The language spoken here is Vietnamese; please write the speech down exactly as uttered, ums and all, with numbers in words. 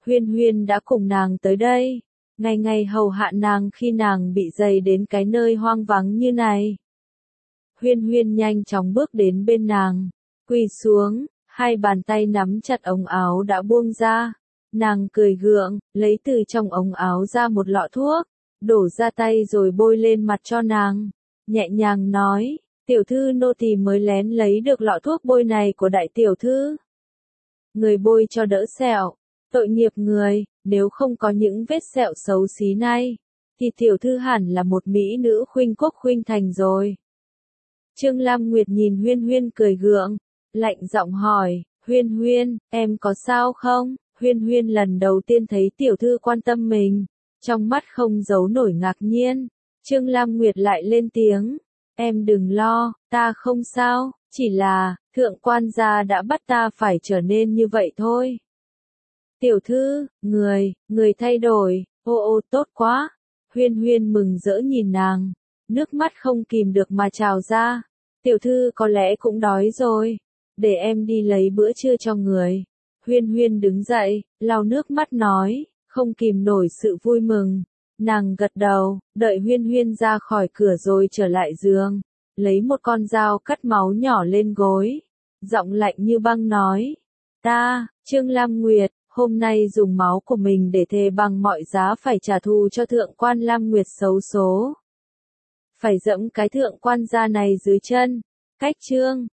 Huyên Huyên đã cùng nàng tới đây, ngày ngày hầu hạ nàng khi nàng bị dày đến cái nơi hoang vắng như này. Huyên Huyên nhanh chóng bước đến bên nàng, quỳ xuống, hai bàn tay nắm chặt ống áo đã buông ra. Nàng cười gượng, lấy từ trong ống áo ra một lọ thuốc, đổ ra tay rồi bôi lên mặt cho nàng, nhẹ nhàng nói, tiểu thư nô tỳ mới lén lấy được lọ thuốc bôi này của đại tiểu thư. Người bôi cho đỡ sẹo, tội nghiệp người, nếu không có những vết sẹo xấu xí này, thì tiểu thư hẳn là một mỹ nữ khuynh quốc khuynh thành rồi. Trương Lam Nguyệt nhìn Huyên Huyên cười gượng, lạnh giọng hỏi, Huyên Huyên, em có sao không? Huyên Huyên lần đầu tiên thấy tiểu thư quan tâm mình, trong mắt không giấu nổi ngạc nhiên. Trương Lam Nguyệt lại lên tiếng, em đừng lo, ta không sao, chỉ là, thượng quan gia đã bắt ta phải trở nên như vậy thôi. Tiểu thư, người, người thay đổi, ô ô tốt quá. Huyên Huyên mừng rỡ nhìn nàng, nước mắt không kìm được mà trào ra. Tiểu thư có lẽ cũng đói rồi, để em đi lấy bữa trưa cho người. Huyên Huyên đứng dậy, lau nước mắt nói, không kìm nổi sự vui mừng. Nàng gật đầu, đợi Huyên Huyên ra khỏi cửa rồi trở lại giường, lấy một con dao cắt máu nhỏ lên gối, giọng lạnh như băng nói, ta, Trương Lam Nguyệt, hôm nay dùng máu của mình để thề bằng mọi giá phải trả thù cho thượng quan Lam Nguyệt xấu số. Phải dẫm cái thượng quan gia này dưới chân. Cách chương